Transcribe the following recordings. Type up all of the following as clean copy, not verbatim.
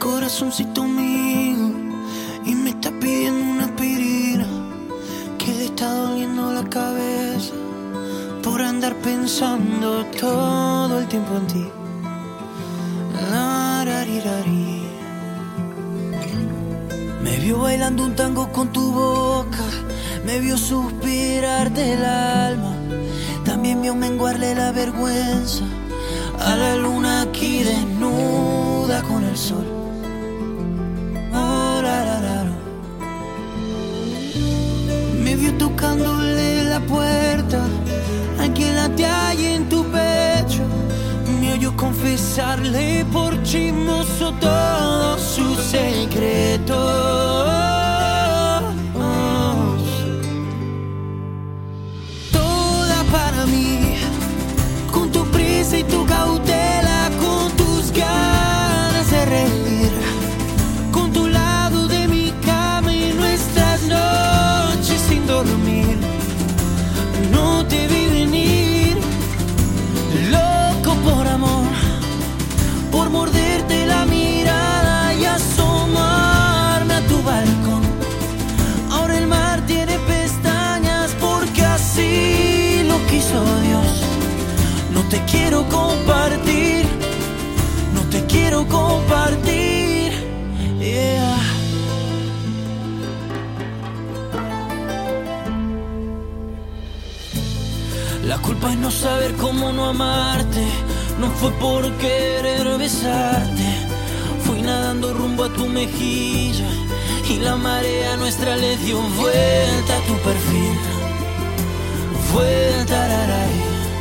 corazoncito mío y me está pidiendo una aspirina, que le está doliendo la cabeza por andar pensando todo el tiempo en ti. Lararirari. Me vio bailando un tango con tu boca, me vio suspirar del alma, también vio menguarle la vergüenza a la luna aquí desnuda con el sol. Oh, la, la, la, la. Me vio tocándole la puerta a quien late hay en tu pecho, me oyó confesarle por chismoso todos sus secretos. Toda para mí, con tu prisa y tu cautela, con tus ganas de reír, con tu lado de mi cama y nuestras noches sin dormir. No te vi venir, loco por amor, por morderte la mirada y asomarme a tu balcón. Ahora el mar tiene pestañas porque así lo quiso Dios. No te quiero compartir, no te quiero compartir, yeah. La culpa es no saber cómo no amarte, no fue por querer besarte. Fui nadando rumbo a tu mejilla y la marea nuestra le dio vuelta a tu perfil. Vuelta, raray.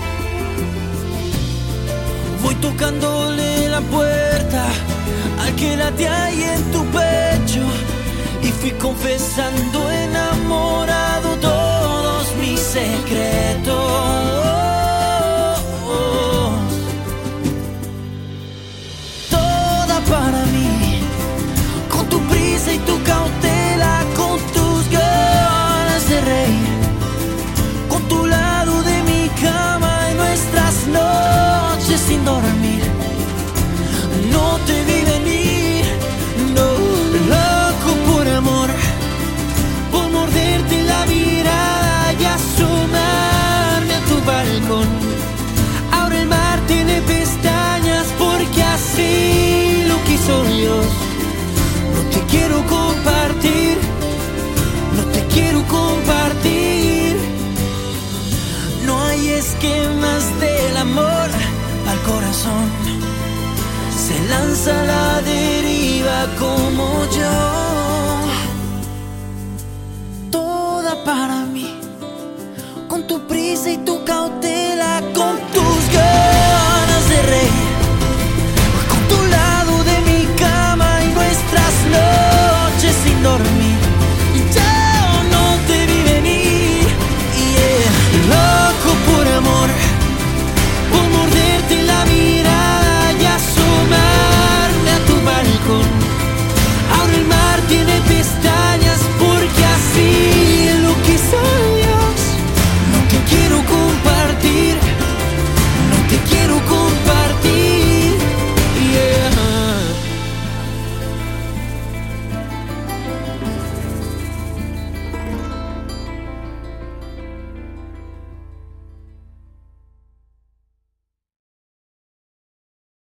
Voy tocándole la puerta al que late ahí en tu pecho y fui confesando enamorado todos mis secretos. Toda para mí, con tu prisa y tu cautela, con tus ganas de reír, con tu lado de mi cama y nuestras noches sin dormir. No te vi venir, no, loco por amor, por morderte la mirada y asomarme a tu balcón. Ahora el mar tiene pestañas porque así lo quiso Dios. No te quiero compartir, no te quiero compartir. No hay esquemas del amor al corazón, se lanza a la deriva como yo.